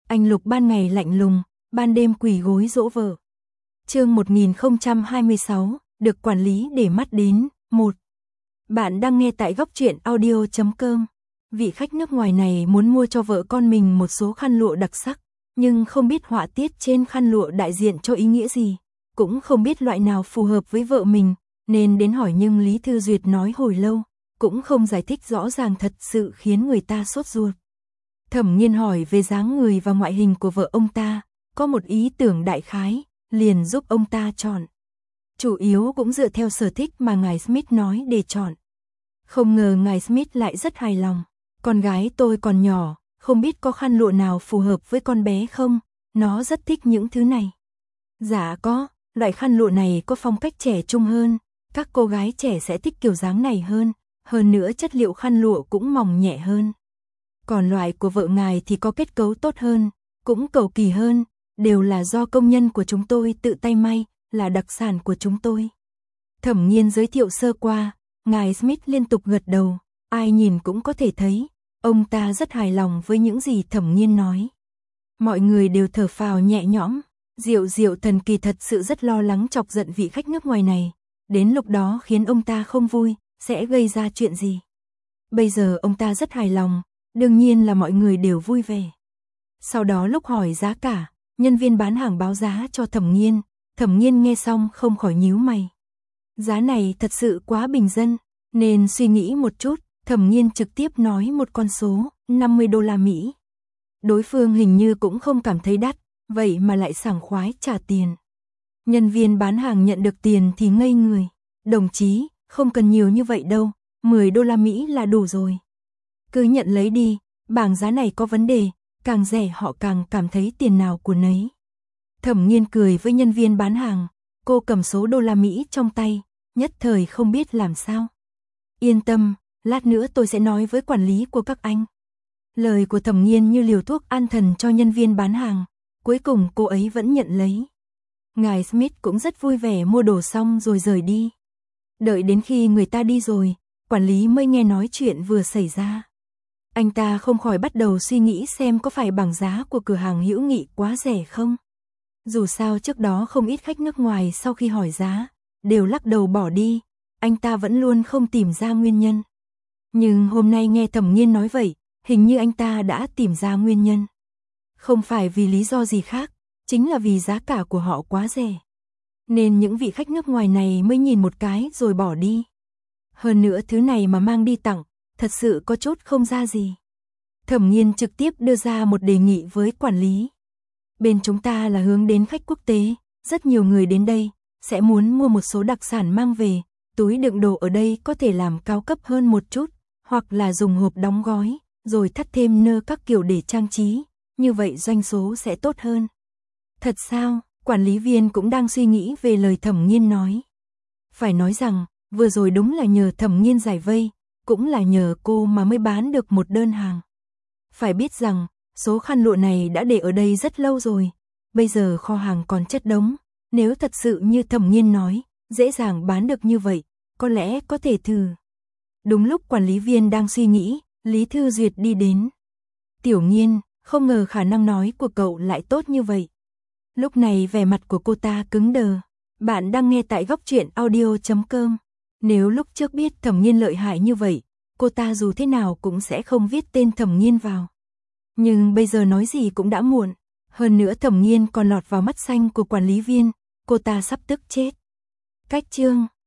Anh Lục ban ngày lạnh lùng, ban đêm quỳ gối dỗ vợ. Chương 1026, được quản lý để mắt đến. 1. Bạn đang nghe tại góc truyện audio.com. Vị khách nước ngoài này muốn mua cho vợ con mình một số khăn lụa đặc sắc, nhưng không biết họa tiết trên khăn lụa đại diện cho ý nghĩa gì, cũng không biết loại nào phù hợp với vợ mình, nên đến hỏi nhưng Lý Thư Duyệt nói hồi lâu, cũng không giải thích rõ ràng, thật sự khiến người ta sốt ruột. Thẩm Nghiên hỏi về dáng người và ngoại hình của vợ ông ta, có một ý tưởng đại khái, liền giúp ông ta chọn. Chủ yếu cũng dựa theo sở thích mà ngài Smith nói để chọn. Không ngờ ngài Smith lại rất hài lòng. Con gái tôi còn nhỏ, không biết có khăn lụa nào phù hợp với con bé không, nó rất thích những thứ này. Dạ có, loại khăn lụa này có phong cách trẻ trung hơn, các cô gái trẻ sẽ thích kiểu dáng này hơn nữa chất liệu khăn lụa cũng mỏng nhẹ hơn. Còn loại của vợ ngài thì có kết cấu tốt hơn, cũng cầu kỳ hơn, đều là do công nhân của chúng tôi tự tay may, là đặc sản của chúng tôi. Thẩm Nghiên giới thiệu sơ qua, ngài Smith liên tục gật đầu, ai nhìn cũng có thể thấy, ông ta rất hài lòng với những gì Thẩm Nghiên nói. Mọi người đều thở phào nhẹ nhõm, Diệu Thần kỳ thật sự rất lo lắng chọc giận vị khách nước ngoài này, đến lúc đó khiến ông ta không vui, sẽ gây ra chuyện gì. Bây giờ ông ta rất hài lòng, đương nhiên là mọi người đều vui vẻ. Sau đó lúc hỏi giá cả, nhân viên bán hàng báo giá cho Thẩm Nghiên nghe xong không khỏi nhíu mày. Giá này thật sự quá bình dân, nên suy nghĩ một chút, Thẩm Nghiên trực tiếp nói một con số, $50. Đối phương hình như cũng không cảm thấy đắt, vậy mà lại sảng khoái trả tiền. Nhân viên bán hàng nhận được tiền thì ngây người. Đồng chí, không cần nhiều như vậy đâu, $10 là đủ rồi. Cứ nhận lấy đi, bảng giá này có vấn đề, càng rẻ họ càng cảm thấy tiền nào của nấy. Thẩm Nghiên cười với nhân viên bán hàng, cô cầm số đô-la Mỹ trong tay, nhất thời không biết làm sao. Yên tâm, lát nữa tôi sẽ nói với quản lý của các anh. Lời của Thẩm Nghiên như liều thuốc an thần cho nhân viên bán hàng, cuối cùng cô ấy vẫn nhận lấy. Ngài Smith cũng rất vui vẻ mua đồ xong rồi rời đi. Đợi đến khi người ta đi rồi, quản lý mới nghe nói chuyện vừa xảy ra. Anh ta không khỏi bắt đầu suy nghĩ xem có phải bảng giá của cửa hàng Hữu Nghị quá rẻ không. Dù sao trước đó không ít khách nước ngoài sau khi hỏi giá, đều lắc đầu bỏ đi, anh ta vẫn luôn không tìm ra nguyên nhân. Nhưng hôm nay nghe Thẩm Nghiên nói vậy, hình như anh ta đã tìm ra nguyên nhân. Không phải vì lý do gì khác, chính là vì giá cả của họ quá rẻ. Nên những vị khách nước ngoài này mới nhìn một cái rồi bỏ đi. Hơn nữa thứ này mà mang đi tặng, thật sự có chút không ra gì. Thẩm Nghiên trực tiếp đưa ra một đề nghị với quản lý. Bên chúng ta là hướng đến khách quốc tế, rất nhiều người đến đây, sẽ muốn mua một số đặc sản mang về, túi đựng đồ ở đây có thể làm cao cấp hơn một chút, hoặc là dùng hộp đóng gói, rồi thắt thêm nơ các kiểu để trang trí, như vậy doanh số sẽ tốt hơn. Thật sao? Quản lý viên cũng đang suy nghĩ về lời Thẩm Nghiên nói. Phải nói rằng, vừa rồi đúng là nhờ Thẩm Nghiên giải vây, cũng là nhờ cô mà mới bán được một đơn hàng. Phải biết rằng, số khăn lụa này đã để ở đây rất lâu rồi, bây giờ kho hàng còn chất đống, nếu thật sự như Thẩm Nghiên nói, dễ dàng bán được như vậy, có lẽ có thể thử. Đúng lúc quản lý viên đang suy nghĩ, Lý Thư Duyệt đi đến. Tiểu Nghiên, không ngờ khả năng nói của cậu lại tốt như vậy. Lúc này vẻ mặt của cô ta cứng đờ. Bạn đang nghe tại góc truyện audio.com. Nếu lúc trước biết Thẩm Nghiên lợi hại như vậy, cô ta dù thế nào cũng sẽ không viết tên Thẩm Nghiên vào. Nhưng bây giờ nói gì cũng đã muộn. Hơn nữa Thẩm Nghiên còn lọt vào mắt xanh của quản lý viên, cô ta sắp tức chết. Cách chương